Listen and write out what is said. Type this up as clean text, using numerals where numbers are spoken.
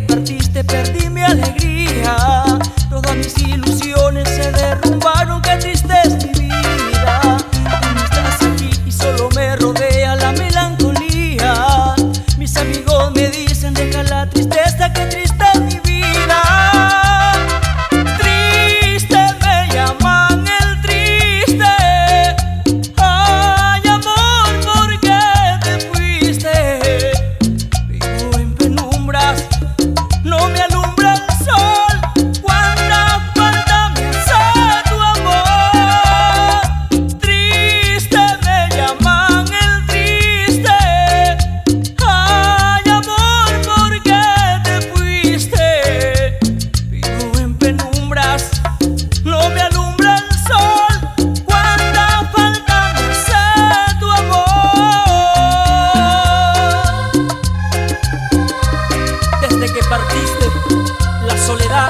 partiste perdí mi alegría, todas mis ilusiones se derrumbaron, qué triste es mi vida. Tú no estás aquí y solo me rodea la melancolía. Mis amigos me dicen deja la tristeza, qué triste es mi vida. Triste me llaman el triste. Ay amor, ¿por qué te fuiste? Vivo en penumbras, no me alumbra el sol. Cuánta falta me hace tu amor. Triste me llaman el triste. Ay amor, ¿por qué te fuiste? Vivo en penumbras, no me alumbra el sol. Cuánta falta me hace tu amor. Desde que partiste, la soledad